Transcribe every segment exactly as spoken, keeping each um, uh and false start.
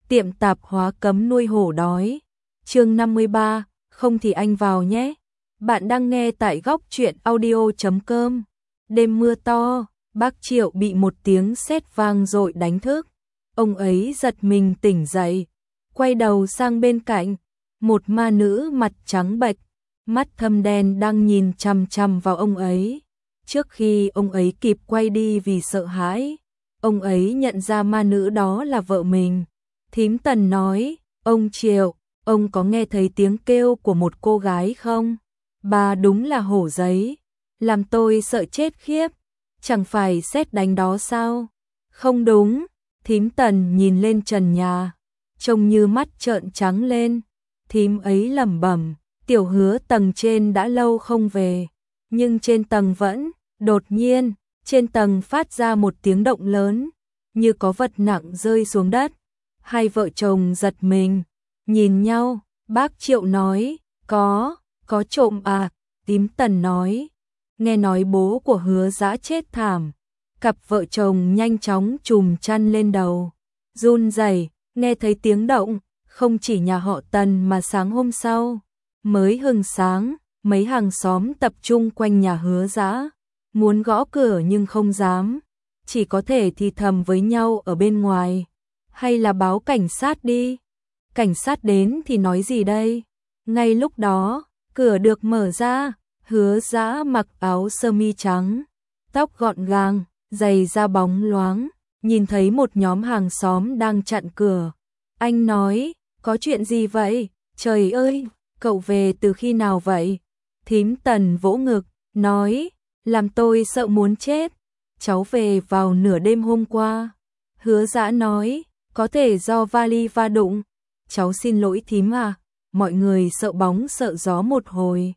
tiệm tạp hóa cấm nuôi hổ đói. Chương năm mươi ba, không thì anh vào nhé. Bạn đang nghe tại góc truyện audio chấm com. Đêm mưa to, bác Triệu bị một tiếng sét vang dội đánh thức. Ông ấy giật mình tỉnh dậy, quay đầu sang bên cạnh, một ma nữ mặt trắng bệch, mắt thâm đen đang nhìn chằm chằm vào ông ấy. Trước khi ông ấy kịp quay đi vì sợ hãi, ông ấy nhận ra ma nữ đó là vợ mình. Thím Tần nói, ông Triệu, ông có nghe thấy tiếng kêu của một cô gái không? Bà đúng là hổ giấy, làm tôi sợ chết khiếp, chẳng phải sét đánh đó sao? Không đúng, thím Tần nhìn lên trần nhà, trông như mắt trợn trắng lên. Thím ấy lẩm bẩm, Tiểu Hứa tầng trên đã lâu không về, nhưng trên tầng vẫn, đột nhiên, trên tầng phát ra một tiếng động lớn, như có vật nặng rơi xuống đất. Hai vợ chồng giật mình, nhìn nhau, bác Triệu nói, có, có trộm à, thím Tần nói, nghe nói bố của Hứa Dã chết thảm. Cặp vợ chồng nhanh chóng trùm chăn lên đầu, run rẩy, nghe thấy tiếng động, không chỉ nhà họ Tần mà sáng hôm sau, mới hừng sáng, mấy hàng xóm tập trung quanh nhà Hứa Dã, muốn gõ cửa nhưng không dám, chỉ có thể thì thầm với nhau ở bên ngoài, hay là báo cảnh sát đi. Cảnh sát đến thì nói gì đây? Ngay lúc đó, cửa được mở ra, Hứa Dã mặc áo sơ mi trắng, tóc gọn gàng, giày da bóng loáng, nhìn thấy một nhóm hàng xóm đang chặn cửa. Anh nói, có chuyện gì vậy? Trời ơi, cậu về từ khi nào vậy? Thím Tần vỗ ngực, nói, làm tôi sợ muốn chết. Cháu về vào nửa đêm hôm qua. Hứa Dã nói, có thể do vali va đụng. Cháu xin lỗi thím à. Mọi người sợ bóng sợ gió một hồi,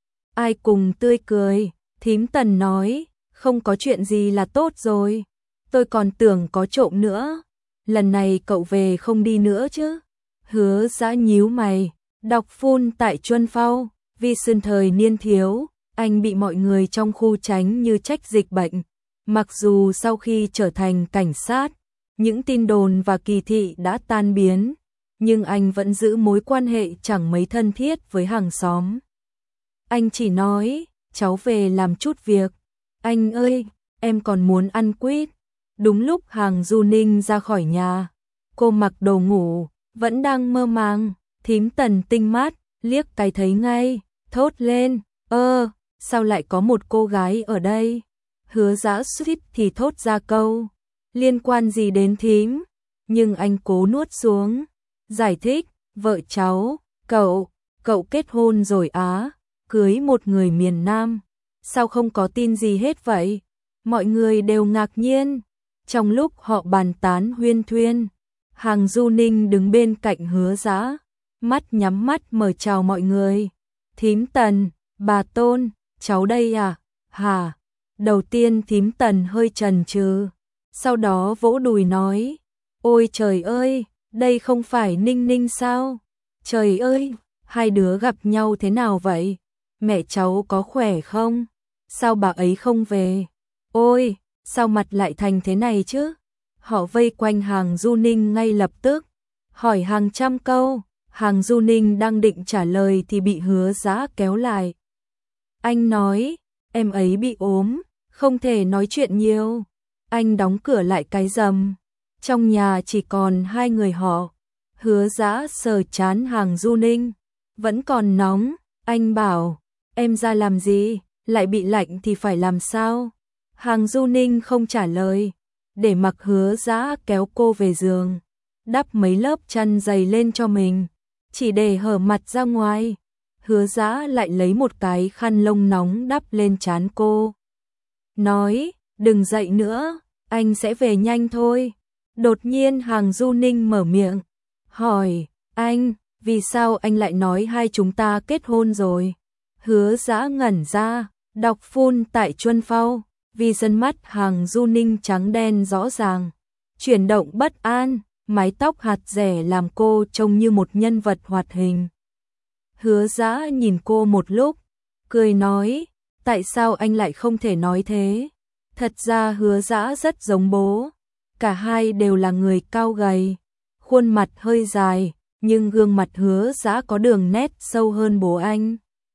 ai cùng tươi cười. Thím Tần nói, không có chuyện gì là tốt rồi, tôi còn tưởng có trộm nữa. Lần này cậu về không đi nữa chứ? Hứa Dã nhíu mày, đọc phun tại Chuân Phao, vì xuân thời niên thiếu, anh bị mọi người trong khu tránh như trách dịch bệnh. Mặc dù sau khi trở thành cảnh sát, những tin đồn và kỳ thị đã tan biến, nhưng anh vẫn giữ mối quan hệ chẳng mấy thân thiết với hàng xóm. Anh chỉ nói, cháu về làm chút việc. Anh ơi, em còn muốn ăn quýt. Đúng lúc Hàng Du Ninh ra khỏi nhà, cô mặc đồ ngủ, vẫn đang mơ màng. Thím Tần tinh mắt, liếc cái thấy ngay, thốt lên, ơ, sao lại có một cô gái ở đây? Hứa Dã suýt thì thốt ra câu, liên quan gì đến thím? Nhưng anh cố nuốt xuống, giải thích, vợ cháu, cậu, cậu kết hôn rồi á, cưới một người miền Nam. Sao không có tin gì hết vậy? Mọi người đều ngạc nhiên. Trong lúc họ bàn tán huyên thuyên, Hàng Du Ninh đứng bên cạnh Hứa Dã, mắt nhắm mắt mở chào mọi người. Thím Tần, bà Tôn, cháu đây à? Hả? Đầu tiên thím Tần hơi chần chừ, sau đó vỗ đùi nói, ôi trời ơi, đây không phải Ninh Ninh sao? Trời ơi, hai đứa gặp nhau thế nào vậy? Mẹ cháu có khỏe không? Sao bà ấy không về? Ôi, sao mặt lại thành thế này chứ? Họ vây quanh Hàng Du Ninh ngay lập tức, hỏi hàng trăm câu. Hàng Du Ninh đang định trả lời thì bị Hứa Dã kéo lại. Anh nói, em ấy bị ốm, không thể nói chuyện nhiều. Anh đóng cửa lại cái rầm. Trong nhà chỉ còn hai người họ. Hứa Dã sờ trán Hàng Du Ninh, vẫn còn nóng. Anh bảo, em ra làm gì, lại bị lạnh thì phải làm sao? Hàng Du Ninh không trả lời, để mặc Hứa Dã kéo cô về giường, đắp mấy lớp chăn dày lên cho mình, chỉ để hở mặt ra ngoài. Hứa Dã lại lấy một cái khăn lông nóng đắp lên trán cô, nói, đừng dậy nữa, anh sẽ về nhanh thôi. Đột nhiên Hàng Du Ninh mở miệng, hỏi, anh, vì sao anh lại nói hai chúng ta kết hôn rồi? Hứa Dã ngẩn ra, đọc phun tại Chuân Phao, vì dân mắt Hàng Du Ninh trắng đen rõ ràng, chuyển động bất an, mái tóc hạt rẻ làm cô trông như một nhân vật hoạt hình. Hứa Dã nhìn cô một lúc, cười nói, tại sao anh lại không thể nói thế? Thật ra Hứa Dã rất giống bố, cả hai đều là người cao gầy, khuôn mặt hơi dài, nhưng gương mặt Hứa Dã có đường nét sâu hơn bố anh.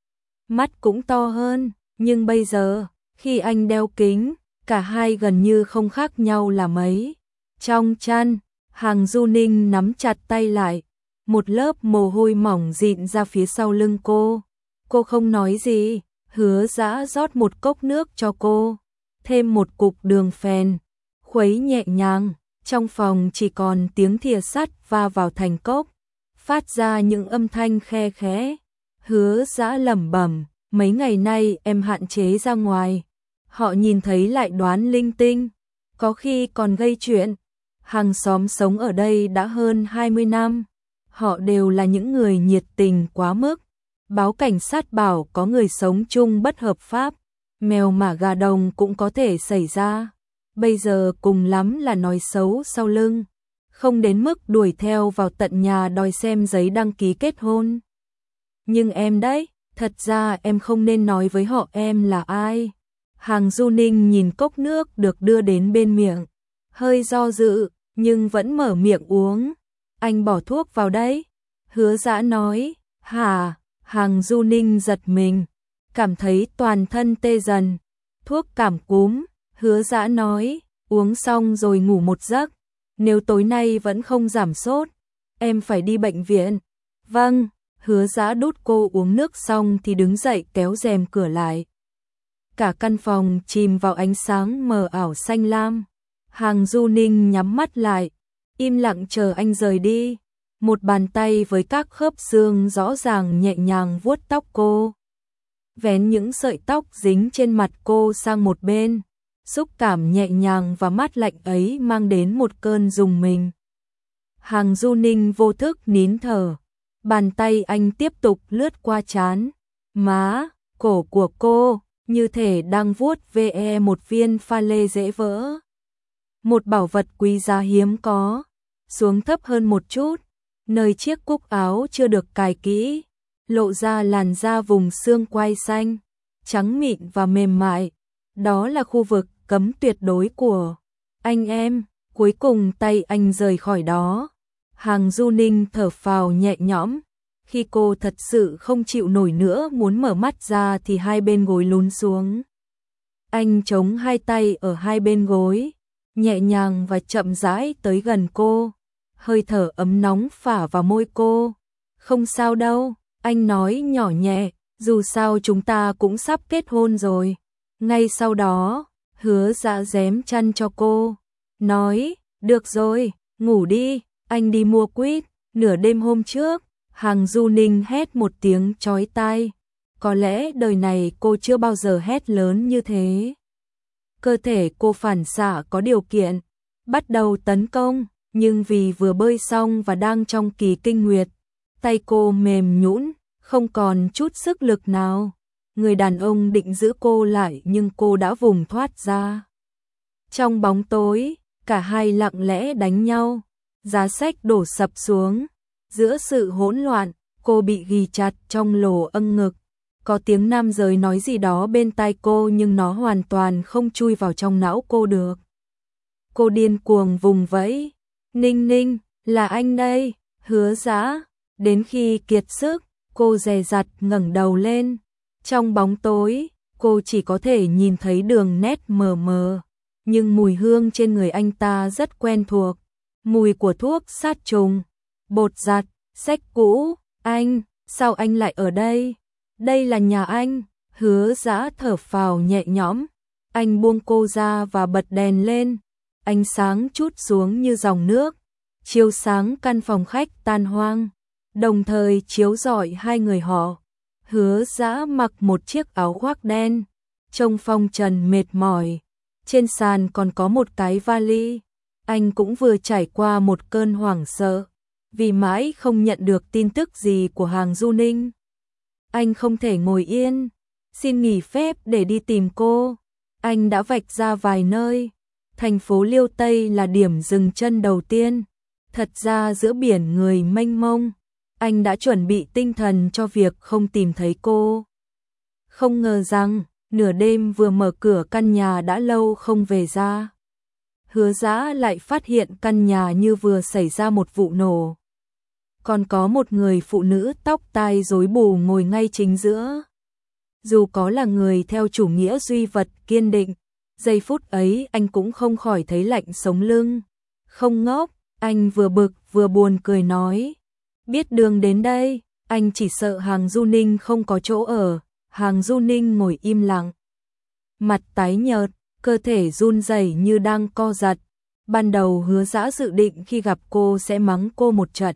Mắt cũng to hơn, nhưng bây giờ, khi anh đeo kính, cả hai gần như không khác nhau là mấy. Trong chăn, Hàng Du Ninh nắm chặt tay lại, một lớp mồ hôi mỏng dịn ra phía sau lưng cô. Cô không nói gì, Hứa Dã rót một cốc nước cho cô, thêm một cục đường phèn, khuấy nhẹ nhàng, trong phòng chỉ còn tiếng thìa sắt va vào thành cốc, phát ra những âm thanh khe khẽ. Hứa Dã lẩm bẩm, mấy ngày nay em hạn chế ra ngoài, họ nhìn thấy lại đoán linh tinh, có khi còn gây chuyện. Hàng xóm sống ở đây đã hơn hai mươi năm, họ đều là những người nhiệt tình quá mức. Báo cảnh sát bảo có người sống chung bất hợp pháp, mèo mả gà đồng cũng có thể xảy ra. Bây giờ cùng lắm là nói xấu sau lưng, không đến mức đuổi theo vào tận nhà đòi xem giấy đăng ký kết hôn. Nhưng em đấy, thật ra em không nên nói với họ em là ai. Hàng Du Ninh nhìn cốc nước được đưa đến bên miệng, hơi do dự, nhưng vẫn mở miệng uống. Anh bỏ thuốc vào đấy. Hứa Dã nói. Hả? Hàng Du Ninh giật mình, cảm thấy toàn thân tê dần. Thuốc cảm cúm. Hứa Dã nói, uống xong rồi ngủ một giấc. Nếu tối nay vẫn không giảm sốt, em phải đi bệnh viện. Vâng. Hứa Dã đút cô uống nước xong thì đứng dậy kéo rèm cửa lại. Cả căn phòng chìm vào ánh sáng mờ ảo xanh lam. Hàng Du Ninh nhắm mắt lại, im lặng chờ anh rời đi. Một bàn tay với các khớp xương rõ ràng nhẹ nhàng vuốt tóc cô, vén những sợi tóc dính trên mặt cô sang một bên. Xúc cảm nhẹ nhàng và mát lạnh ấy mang đến một cơn rùng mình. Hàng Du Ninh vô thức nín thở. Bàn tay anh tiếp tục lướt qua trán, má, cổ của cô, như thể đang vuốt ve một viên pha lê dễ vỡ. Một bảo vật quý giá hiếm có. Xuống thấp hơn một chút, nơi chiếc cúc áo chưa được cài kỹ, lộ ra làn da vùng xương quai xanh, trắng mịn và mềm mại. Đó là khu vực cấm tuyệt đối của anh em. Cuối cùng tay anh rời khỏi đó. Hàng Du Ninh thở phào nhẹ nhõm. Khi cô thật sự không chịu nổi nữa muốn mở mắt ra thì hai bên gối lún xuống. Anh chống hai tay ở hai bên gối, nhẹ nhàng và chậm rãi tới gần cô. Hơi thở ấm nóng phả vào môi cô. Không sao đâu, anh nói nhỏ nhẹ, dù sao chúng ta cũng sắp kết hôn rồi. Ngay sau đó, Hứa Dã rém chăn cho cô, nói, được rồi, ngủ đi, anh đi mua quýt. Nửa đêm hôm trước, Hàng Du Ninh hét một tiếng chói tai. Có lẽ đời này cô chưa bao giờ hét lớn như thế. Cơ thể cô phản xạ có điều kiện, bắt đầu tấn công, nhưng vì vừa bơi xong và đang trong kỳ kinh nguyệt, tay cô mềm nhũn, không còn chút sức lực nào. Người đàn ông định giữ cô lại nhưng cô đã vùng thoát ra. Trong bóng tối, cả hai lặng lẽ đánh nhau, giá sách đổ sập xuống. Giữa sự hỗn loạn, cô bị ghi chặt trong lỗ âng ngực. Có tiếng nam giới nói gì đó bên tai cô nhưng nó hoàn toàn không chui vào trong não cô được. Cô điên cuồng vùng vẫy. Ninh Ninh, là anh đây. Hứa Dã. Đến khi kiệt sức, cô dè dặt ngẩng đầu lên. Trong bóng tối, cô chỉ có thể nhìn thấy đường nét mờ mờ, nhưng mùi hương trên người anh ta rất quen thuộc. Mùi của thuốc sát trùng, bột giặt, sách cũ. Anh, sao anh lại ở đây? Đây là nhà anh. Hứa Dã thở phào nhẹ nhõm. Anh buông cô ra và bật đèn lên. Ánh sáng trút xuống như dòng nước, chiếu sáng căn phòng khách tan hoang, đồng thời chiếu rọi hai người họ. Hứa Dã mặc một chiếc áo khoác đen, trông phong trần mệt mỏi. Trên sàn còn có một cái vali. Anh cũng vừa trải qua một cơn hoảng sợ, vì mãi không nhận được tin tức gì của Hàng Du Ninh. Anh không thể ngồi yên, xin nghỉ phép để đi tìm cô. Anh đã vạch ra vài nơi. Thành phố Liêu Tây là điểm dừng chân đầu tiên. Thật ra giữa biển người mênh mông, anh đã chuẩn bị tinh thần cho việc không tìm thấy cô. Không ngờ rằng, nửa đêm vừa mở cửa căn nhà đã lâu không về ra. Hứa Dã lại phát hiện căn nhà như vừa xảy ra một vụ nổ. Còn có một người phụ nữ tóc tai rối bù ngồi ngay chính giữa. Dù có là người theo chủ nghĩa duy vật kiên định, giây phút ấy anh cũng không khỏi thấy lạnh sống lưng. Không ngốc, anh vừa bực vừa buồn cười nói. Biết đường đến đây, anh chỉ sợ Hàng Du Ninh không có chỗ ở. Hàng Du Ninh ngồi im lặng. Mặt tái nhợt, cơ thể run rẩy như đang co giật. Ban đầu Hứa Dã dự định khi gặp cô sẽ mắng cô một trận.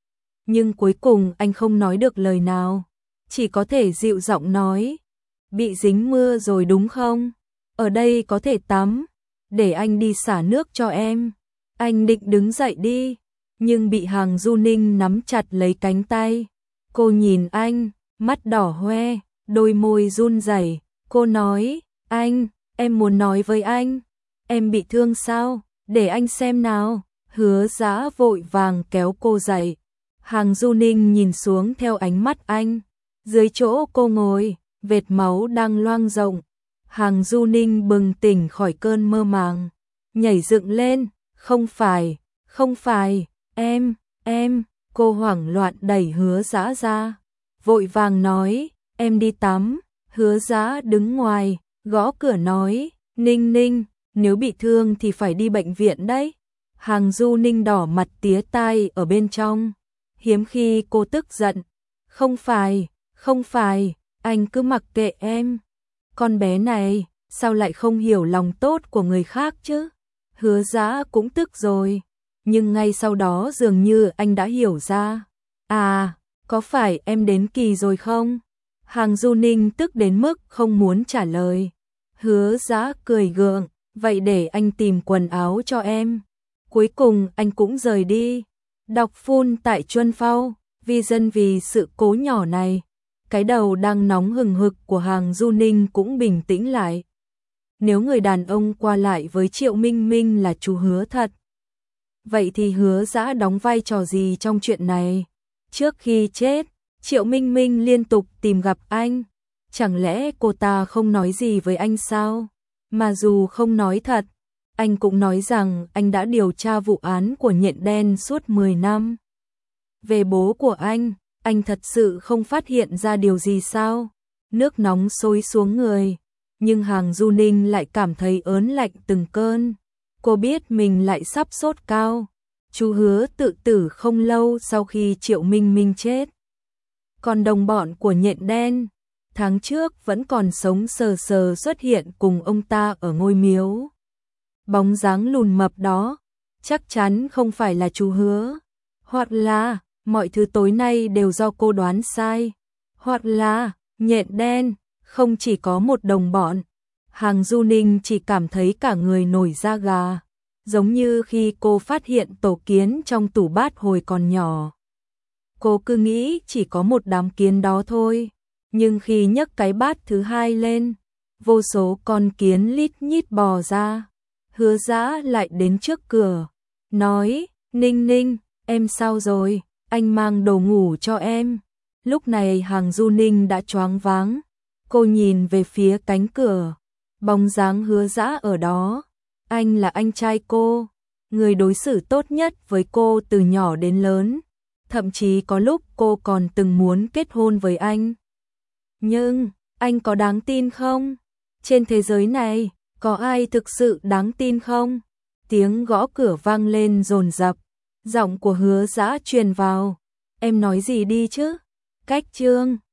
Nhưng cuối cùng anh không nói được lời nào. Chỉ có thể dịu giọng nói. Bị dính mưa rồi đúng không? Ở đây có thể tắm. Để anh đi xả nước cho em. Anh định đứng dậy đi. Nhưng bị Hàng Du Ninh nắm chặt lấy cánh tay. Cô nhìn anh, mắt đỏ hoe, đôi môi run rẩy. Cô nói, anh, em muốn nói với anh. Em bị thương sao? Để anh xem nào. Hứa Dã vội vàng kéo cô dậy. Hàng Du Ninh nhìn xuống theo ánh mắt anh. Dưới chỗ cô ngồi, vệt máu đang loang rộng. Hàng Du Ninh bừng tỉnh khỏi cơn mơ màng. Nhảy dựng lên. Không phải, không phải, em, em. Cô hoảng loạn đẩy Hứa Dã ra. Vội vàng nói, em đi tắm. Hứa Dã đứng ngoài, gõ cửa nói, Ninh Ninh, nếu bị thương thì phải đi bệnh viện đấy. Hàng Du Ninh đỏ mặt tía tai ở bên trong. Hiếm khi cô tức giận. Không phải, không phải, anh cứ mặc kệ em. Con bé này, sao lại không hiểu lòng tốt của người khác chứ? Hứa Dã cũng tức rồi. Nhưng ngay sau đó dường như anh đã hiểu ra. À, có phải em đến kỳ rồi không? Hàng Du Ninh tức đến mức không muốn trả lời. Hứa Dã cười gượng, vậy để anh tìm quần áo cho em. Cuối cùng anh cũng rời đi. Đọc full tại Chuân Phao, vì dân vì sự cố nhỏ này. Cái đầu đang nóng hừng hực của Hàng Du Ninh cũng bình tĩnh lại. Nếu người đàn ông qua lại với Triệu Minh Minh là chú Hứa thật, vậy thì Hứa Dã đóng vai trò gì trong chuyện này? Trước khi chết, Triệu Minh Minh liên tục tìm gặp anh. Chẳng lẽ cô ta không nói gì với anh sao? Mà dù không nói thật, anh cũng nói rằng anh đã điều tra vụ án của nhện đen suốt mười năm. Về bố của anh, anh thật sự không phát hiện ra điều gì sao? Nước nóng sôi xuống người, nhưng Hàng Du Ninh lại cảm thấy ớn lạnh từng cơn. Cô biết mình lại sắp sốt cao. Chú Hứa tự tử không lâu sau khi Triệu Minh Minh chết. Còn đồng bọn của nhện đen, tháng trước vẫn còn sống sờ sờ xuất hiện cùng ông ta ở ngôi miếu. Bóng dáng lùn mập đó, chắc chắn không phải là chú Hứa. Hoặc là, mọi thứ tối nay đều do cô đoán sai. Hoặc là, nhện đen, không chỉ có một đồng bọn. Hàng Du Ninh chỉ cảm thấy cả người nổi da gà. Giống như khi cô phát hiện tổ kiến trong tủ bát hồi còn nhỏ. Cô cứ nghĩ chỉ có một đám kiến đó thôi. Nhưng khi nhấc cái bát thứ hai lên, vô số con kiến lít nhít bò ra. Hứa Dã lại đến trước cửa, nói, Ninh Ninh, em sao rồi, anh mang đồ ngủ cho em. Lúc này Hàng Du Ninh đã choáng váng, cô nhìn về phía cánh cửa, bóng dáng Hứa Dã ở đó. Anh là anh trai cô, người đối xử tốt nhất với cô từ nhỏ đến lớn. Thậm chí có lúc cô còn từng muốn kết hôn với anh. Nhưng, anh có đáng tin không? Trên thế giới này, có ai thực sự đáng tin không? Tiếng gõ cửa vang lên dồn dập, giọng của Hứa Dã truyền vào. Em nói gì đi chứ? Cách chương